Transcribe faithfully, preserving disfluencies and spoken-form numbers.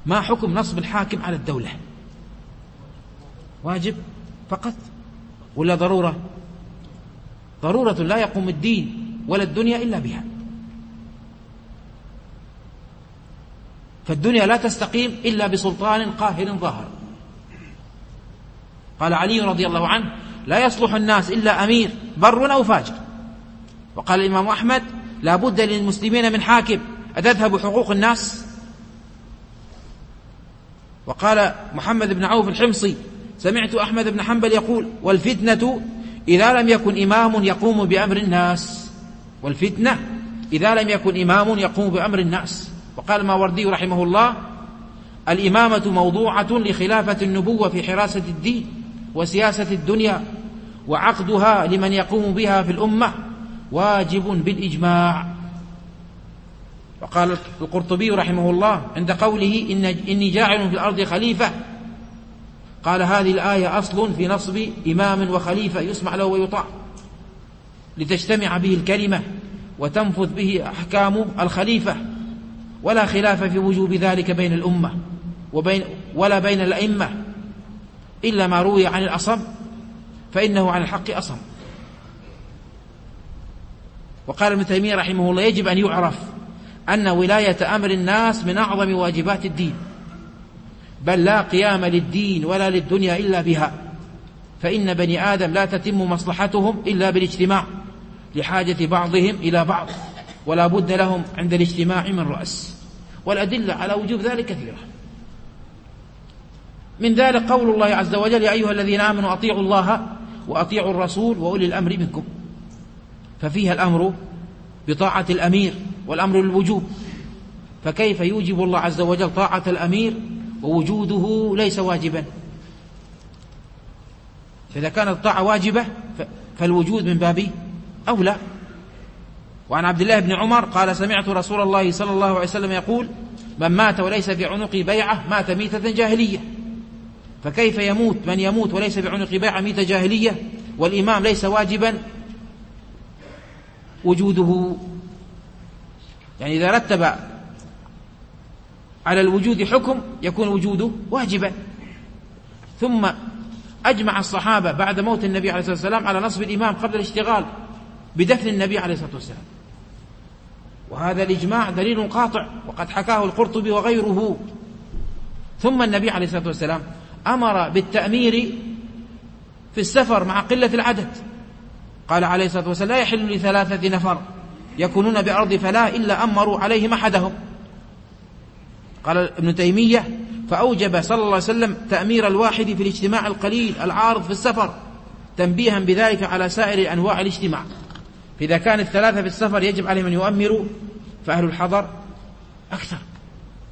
ما حكم نصب الحاكم على الدولة؟ واجب فقط ولا ضرورة؟ ضرورة لا يقوم الدين ولا الدنيا إلا بها، فالدنيا لا تستقيم إلا بسلطان قاهر ظاهر. قال علي رضي الله عنه: لا يصلح الناس إلا أمير بر أو فاجر. وقال الإمام أحمد: لا بد للمسلمين من حاكم أتذهب حقوق الناس؟ وقال محمد بن عوف الحمصي: سمعت أحمد بن حنبل يقول: والفتنة إذا لم يكن إمام يقوم بأمر الناس. والفتنة إذا لم يكن إمام يقوم بأمر الناس. وقال الماوردي رحمه الله: الإمامة موضوعة لخلافة النبوة في حراسة الدين وسياسة الدنيا، وعقدها لمن يقوم بها في الأمة واجب بالإجماع. وقال القرطبي رحمه الله عند قوله: إن إني جاعل في الأرض خليفة، قال: هذه الآية أصل في نصب إمام وخليفة يسمع له ويطاع، لتجتمع به الكلمة وتنفذ به أحكام الخليفة، ولا خلاف في وجوب ذلك بين الأمة وبين ولا بين الأئمة إلا ما روي عن الأصم، فإنه عن الحق أصم. وقال ابن تيمية رحمه الله: يجب أن يعرف أن ولاية أمر الناس من أعظم واجبات الدين، بل لا قيام للدين ولا للدنيا إلا بها، فإن بني آدم لا تتم مصلحتهم إلا بالاجتماع لحاجة بعضهم إلى بعض، ولا بد لهم عند الاجتماع من رأس. والأدلة على وجوب ذلك كثيرة، من ذلك قول الله عز وجل: يا أيها الذين آمنوا أطيعوا الله وأطيعوا الرسول وأولي الأمر منكم، ففيها الأمر بطاعة الأمير والأمر للوجوب، فكيف يوجب الله عز وجل طاعة الأمير ووجوده ليس واجبا؟ فإذا كانت الطاعة واجبة فالوجود من باب أولى. وعن عبد الله بن عمر قال: سمعت رسول الله صلى الله عليه وسلم يقول: من مات وليس في عنقه بيعة مات ميتة جاهلية. فكيف يموت من يموت وليس في عنقه بيعة ميتة جاهلية والإمام ليس واجبا وجوده؟ يعني إذا رتب على الوجود حكم يكون وجوده واجبا. ثم أجمع الصحابة بعد موت النبي عليه الصلاة والسلام على نصب الإمام قبل الاشتغال بدفن النبي عليه الصلاة والسلام، وهذا الإجماع دليل قاطع، وقد حكاه القرطبي وغيره. ثم النبي عليه الصلاة والسلام أمر بالتأمير في السفر مع قلة العدد، قال عليه الصلاة والسلام: لا يحل لثلاثة نفر يكونون بأرض فلاة إلا أمروا عليهم أحدهم. قال ابن تيمية: فأوجب صلى الله عليه وسلم تأمير الواحد في الاجتماع القليل العارض في السفر، تنبيها بذلك على سائر أنواع الاجتماع. فإذا كان الثلاثة في السفر يجب عليهم أن يؤمروا، فأهل الحضر أكثر.